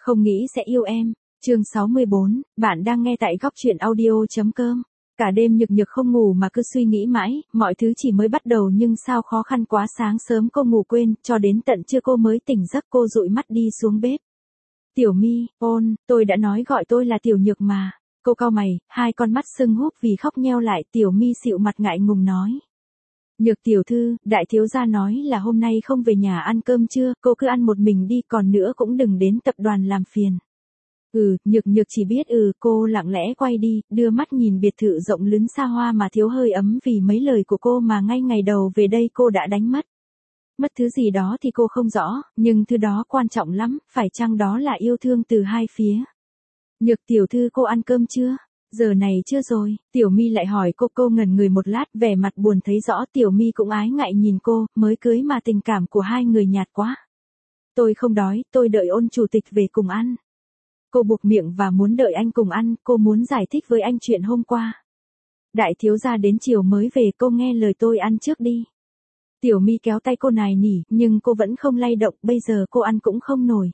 Không nghĩ sẽ yêu em. Chương 64, bạn đang nghe tại góc truyện audio.com. Cả đêm Nhược Nhược không ngủ mà cứ suy nghĩ mãi, mọi thứ chỉ mới bắt đầu nhưng sao khó khăn quá, sáng sớm cô ngủ quên, cho đến tận trưa cô mới tỉnh giấc. Cô dụi mắt đi xuống bếp. Tiểu My, tôi đã nói gọi tôi là Tiểu Nhược mà. Cô cau mày, hai con mắt sưng húp vì khóc nheo lại. Tiểu My xịu mặt ngại ngùng nói. Nhược tiểu thư, đại thiếu gia nói là hôm nay không về nhà ăn cơm trưa, cô cứ ăn một mình đi, còn nữa cũng đừng đến tập đoàn làm phiền. Nhược Nhược chỉ biết cô lặng lẽ quay đi, đưa mắt nhìn biệt thự rộng lớn xa hoa mà thiếu hơi ấm vì mấy lời của cô mà ngay ngày đầu về đây cô đã đánh mất. Mất thứ gì đó thì cô không rõ, nhưng thứ đó quan trọng lắm, phải chăng đó là yêu thương từ hai phía. Nhược tiểu thư, cô ăn cơm chưa? Giờ này chưa rồi. Tiểu My lại hỏi cô ngẩn người một lát, vẻ mặt buồn thấy rõ. Tiểu My cũng ái ngại nhìn cô, mới cưới mà tình cảm của hai người nhạt quá. Tôi không đói, tôi đợi Ôn chủ tịch về cùng ăn. Cô buộc miệng và muốn đợi anh cùng ăn, cô muốn giải thích với anh chuyện hôm qua. Đại thiếu gia đến chiều mới về, cô nghe lời tôi ăn trước đi. Tiểu My kéo tay cô nài nỉ, nhưng cô vẫn không lay động, bây giờ cô ăn cũng không nổi.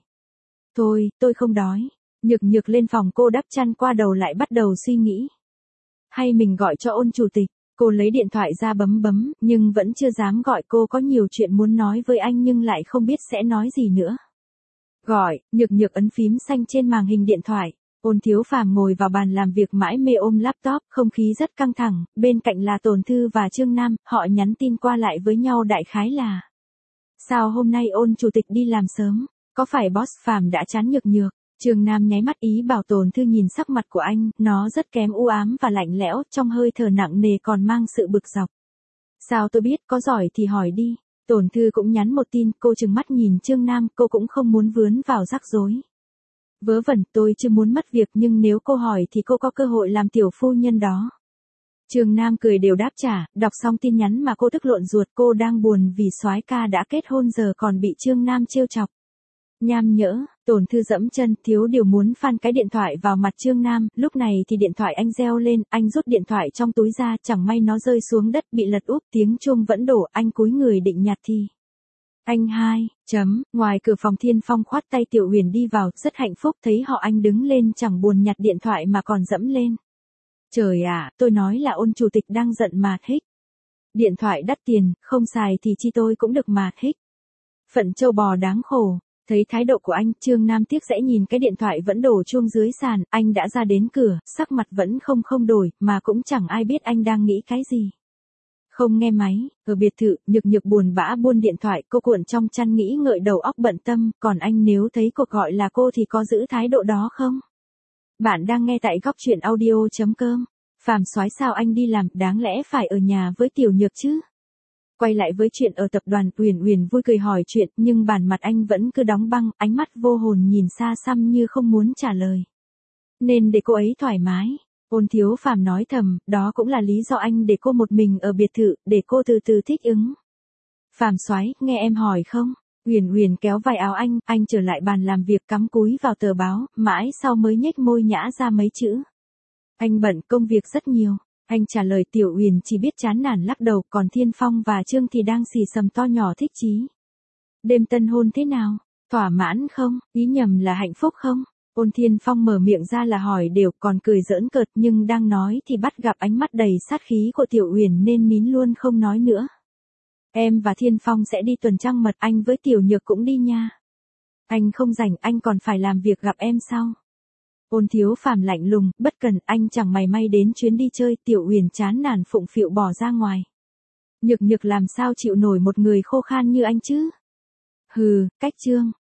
Tôi không đói. Nhược Nhược lên phòng cô đắp chăn qua đầu lại bắt đầu suy nghĩ. Hay mình gọi cho Ôn chủ tịch, cô lấy điện thoại ra bấm, nhưng vẫn chưa dám gọi. Cô có nhiều chuyện muốn nói với anh nhưng lại không biết sẽ nói gì nữa. Gọi, Nhược Nhược ấn phím xanh trên màn hình điện thoại. Ôn Thiếu Phàm ngồi vào bàn làm việc mãi mê ôm laptop, không khí rất căng thẳng, bên cạnh là Tồn Thư và Trương Nam, họ nhắn tin qua lại với nhau đại khái là. Sao hôm nay Ôn chủ tịch đi làm sớm, có phải boss Phàm đã chán Nhược Nhược? Trương Nam nháy mắt ý bảo Tồn Thư nhìn sắc mặt của anh, nó rất kém, u ám và lạnh lẽo, trong hơi thở nặng nề còn mang sự bực dọc. Sao tôi biết, có giỏi thì hỏi đi. Tồn Thư cũng nhắn một tin, cô trừng mắt nhìn Trương Nam, cô cũng không muốn vướng vào rắc rối. Vớ vẩn, tôi chưa muốn mất việc nhưng nếu cô hỏi thì cô có cơ hội làm tiểu phu nhân đó. Trương Nam cười đều đáp trả, đọc xong tin nhắn mà cô tức lộn ruột, cô đang buồn vì soái ca đã kết hôn giờ còn bị Trương Nam trêu chọc. Nham nhỡ, Tồn Thư dẫm chân, thiếu điều muốn phăn cái điện thoại vào mặt Trương Nam, lúc này thì điện thoại anh reo lên, anh rút điện thoại trong túi ra, chẳng may nó rơi xuống đất bị lật úp, tiếng chuông vẫn đổ, anh cúi người định nhặt thì. Anh hai, ngoài cửa phòng Thiên Phong khoát tay Tiểu Huyền đi vào, rất hạnh phúc thấy họ, anh đứng lên chẳng buồn nhặt điện thoại mà còn dẫm lên. Trời ạ, tôi nói là Ôn chủ tịch đang giận mà hích. Điện thoại đắt tiền, không xài thì chi tôi cũng được mà hích. Phận trâu bò đáng khổ. Thấy thái độ của anh, Trương Nam tiếc rẽ nhìn cái điện thoại vẫn đổ chuông dưới sàn, anh đã ra đến cửa, sắc mặt vẫn không đổi, mà cũng chẳng ai biết anh đang nghĩ cái gì. Không nghe máy, ở biệt thự, Nhược Nhược buồn bã buôn điện thoại, cô cuộn trong chăn nghĩ ngợi đầu óc bận tâm, còn anh nếu thấy cuộc gọi là cô thì có giữ thái độ đó không? Bạn đang nghe tại góc truyện audio.com. Phàm soái sao anh đi làm, đáng lẽ phải ở nhà với Tiểu Nhược chứ? Quay lại với chuyện ở tập đoàn, Uyển vui cười hỏi chuyện, nhưng bản mặt anh vẫn cứ đóng băng, ánh mắt vô hồn nhìn xa xăm như không muốn trả lời. Nên để cô ấy thoải mái. Ôn Thiếu Phàm nói thầm, đó cũng là lý do anh để cô một mình ở biệt thự, để cô từ từ thích ứng. Phàm soái, nghe em hỏi không? Uyển kéo vai áo anh trở lại bàn làm việc cắm cúi vào tờ báo, mãi sau mới nhếch môi nhã ra mấy chữ. Anh bận, công việc rất nhiều. Anh trả lời. Tiểu Uyển chỉ biết chán nản lắc đầu, còn Thiên Phong và Trương thì đang xì xầm to nhỏ thích chí. Đêm tân hôn thế nào? Thỏa mãn không? Ý nhầm là hạnh phúc không? Ôn Thiên Phong mở miệng ra là hỏi đều, còn cười giỡn cợt, nhưng đang nói thì bắt gặp ánh mắt đầy sát khí của Tiểu Uyển nên nín luôn không nói nữa. Em và Thiên Phong sẽ đi tuần trăng mật, anh với Tiểu Nhược cũng đi nha. Anh không rảnh, anh còn phải làm việc, gặp em sau. Ôn Thiếu Phàm lạnh lùng, bất cần, anh chẳng mày may đến chuyến đi chơi. Tiểu Uyển chán nản phụng phịu bỏ ra ngoài. Nhược Nhược làm sao chịu nổi một người khô khan như anh chứ? Cách Trương.